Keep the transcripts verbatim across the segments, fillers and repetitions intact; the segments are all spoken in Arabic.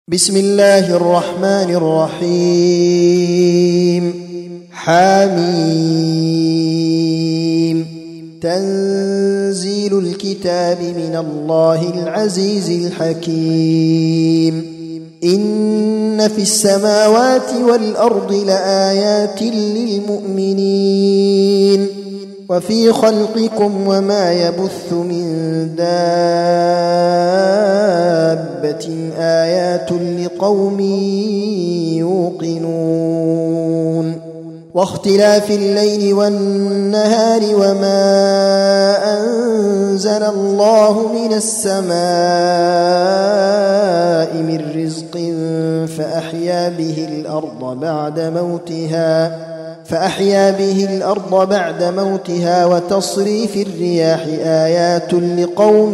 بسم الله الرحمن الرحيم. حميم. تنزيل الكتاب من الله العزيز الحكيم. إن في السماوات والأرض لآيات للمؤمنين وفي خلقكم وما يبث من دابة آيات لقوم يوقنون. واختلاف الليل والنهار وما أنزل الله من السماء من رزق فأحيا به الأرض بعد موتها فأحيا به الأرض بعد موتها وتصريف الرياح آيات لقوم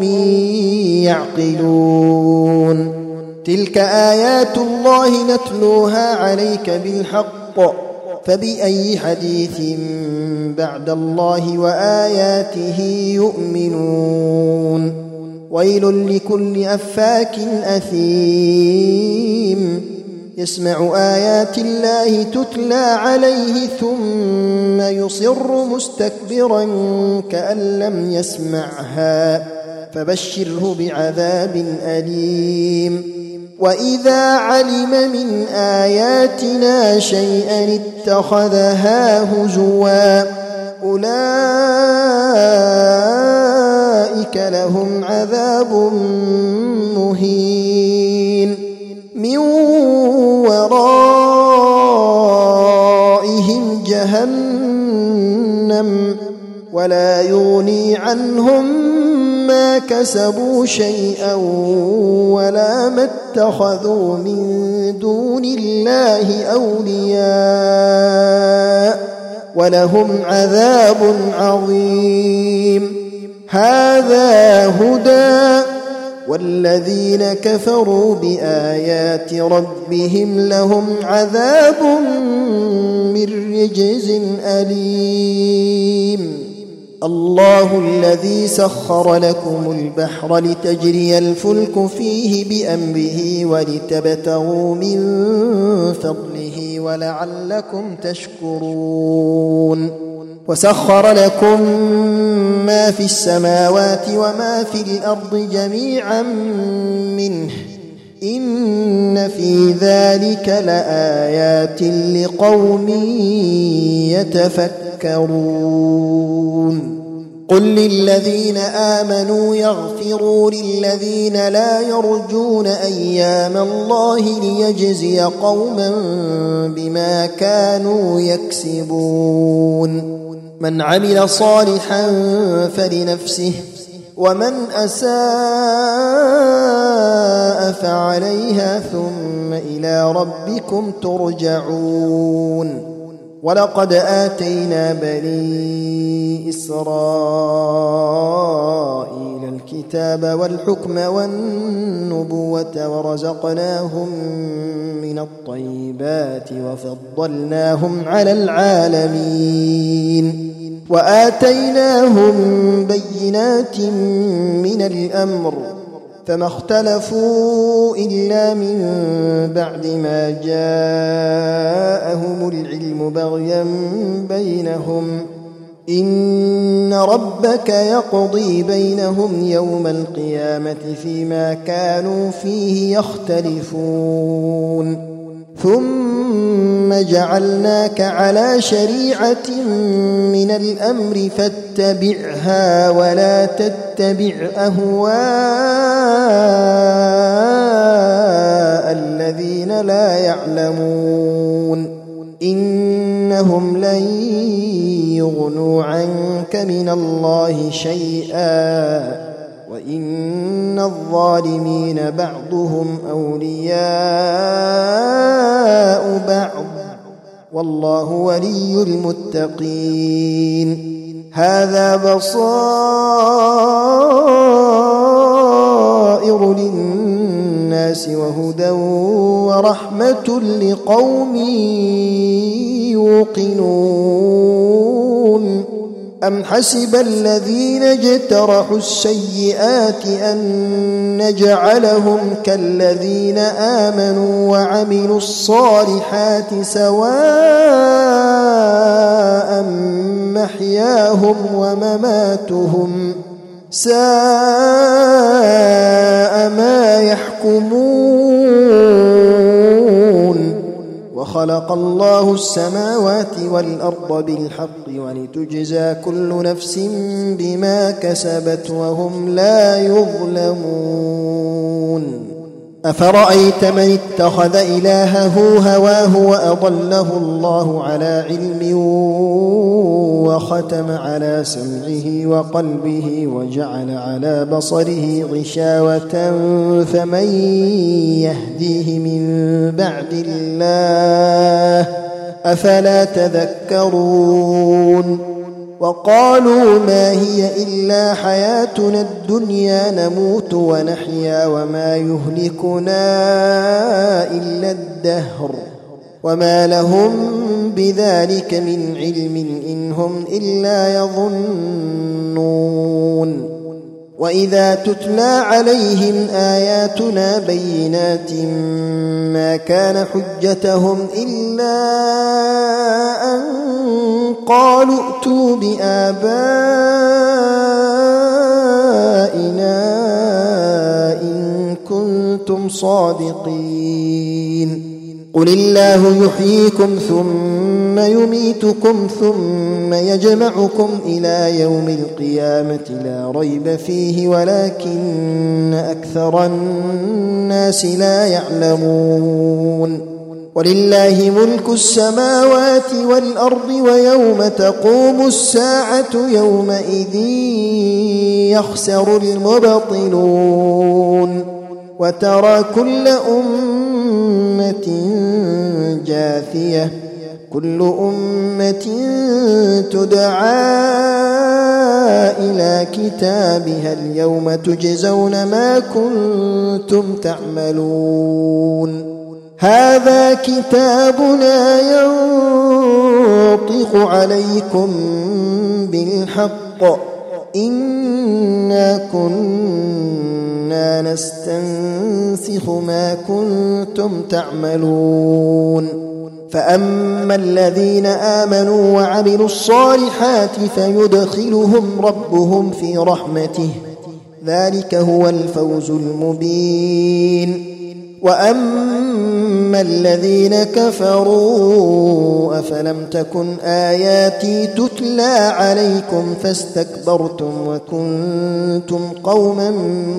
يعقلون. تلك آيات الله نتلوها عليك بالحق فبأي حديث بعد الله وآياته يؤمنون. ويل لكل أفاك أثيم يسمع آيات الله تتلى عليه ثم يصر مستكبرا كأن لم يسمعها فبشره بعذاب أليم. وإذا علم من آياتنا شيئا اتخذها هزوا أولئك لهم عذاب مهين من ورائهم جهنم ولا يغني عنهم ما كسبوا شيئا ولا ما اتخذوا من دون الله أولياء ولهم عذاب عظيم. هذا هدى والذين كفروا بآيات ربهم لهم عذاب من رجز أليم. الله الذي سخر لكم البحر لتجري الفلك فيه بأمره ولتبتغوا من فضله ولعلكم تشكرون. وسخر لكم ما في السماوات وما في الأرض جميعا منه إن في ذلك لآيات لقوم يتفكرون. قل للذين آمنوا يغفروا للذين لا يرجون أيام الله ليجزي قوما بما كانوا يكسبون. من عمل صالحا فلنفسه ومن أساء فعليها ثم إلى ربكم ترجعون. ولقد آتينا بني إسرائيل الكتاب والحكم والنبوة ورزقناهم من الطيبات وفضلناهم على العالمين وآتيناهم بينات من الأمر فما اختلفوا إلا من بعد ما جاءهم العلم بغيا بينهم إن ربك يقضي بينهم يوم القيامة فيما كانوا فيه يختلفون. ثم جعلناك على شريعة من الأمر فاتبعها ولا تتبع أهواء الذين لا يعلمون إنهم لن يغنوا عنك من الله شيئا وإن الظالمين بعضهم أولياء بعض والله ولي المتقين. هذا بصائر للناس وهدى ورحمة لقوم يوقنون. أم حسب الذين اجترحوا السيئات أن نجعلهم كالذين آمنوا وعملوا الصالحات سواء محياهم ومماتهم ساء ما يحكمون. وخلق الله السماوات والأرض بالحق ولتجزى كل نفس بما كسبت وهم لا يظلمون. أفرأيت من اتخذ إلهه هواه وأضله الله على علم وختم على سمعه وقلبه وجعل على بصره غشاوة فمن يهديه من بعد الله أفلا تذكرون. وقالوا ما هي إلا حياتنا الدنيا نموت ونحيا وما يهلكنا إلا الدهر وما لهم بذلك من علم إن هم إلا يظنون. وإذا تتلى عليهم آياتنا بينات ما كان حجتهم إلا أن قالوا ائتوا بآبائنا إن كنتم صادقين. قل الله يحييكم ثم يميتكم ثم يجمعكم إلى يوم القيامة لا ريب فيه ولكن أكثر الناس لا يعلمون. ولله ملك السماوات والأرض ويوم تقوم الساعة يومئذ يخسر المبطلون. وترى كل أمة جاثية كل أمة تدعى إلى كتابها اليوم تجزون ما كنتم تعملون. هذا كتابنا ينطق عليكم بالحق إنا كنا نستنسخ ما كنتم تعملون. فأما الذين آمنوا وعملوا الصالحات فيدخلهم ربهم في رحمته ذلك هو الفوز المبين. وأما الذين كفروا أفلم تكن آياتي تتلى عليكم فاستكبرتم وكنتم قوما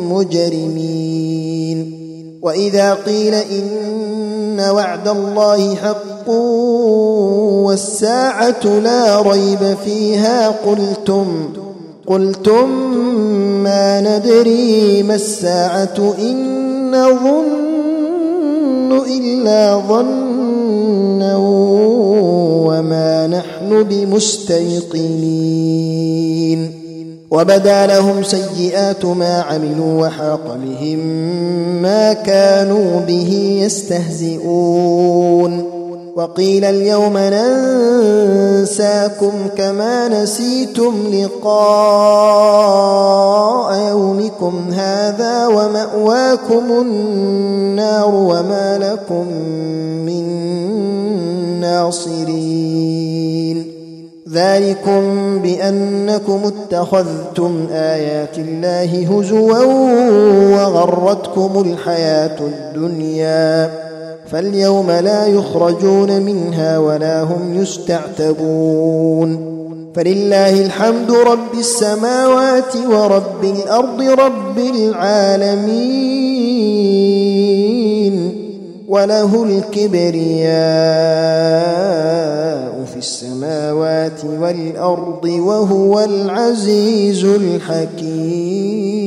مجرمين. وإذا قيل إن وعد الله حق والساعة لا ريب فيها قلتم قلتم ما ندري ما الساعة إن نظن إلا ظنا وما نحن بمستيقنين. وبدا لهم سيئات ما عملوا وحاق بهم ما كانوا به يستهزئون. وقيل اليوم ننساكم كما نسيتم لقاء يومكم هذا ومأواكم النار وما لكم من ناصرين. ذلكم بأنكم اتخذتم آيات الله هزوا وغرتكم الحياة الدنيا فاليوم لا يخرجون منها ولا هم يستعتبون. فلله الحمد رب السماوات ورب الأرض رب العالمين وله الكبرياء في السماوات والأرض وهو العزيز الحكيم.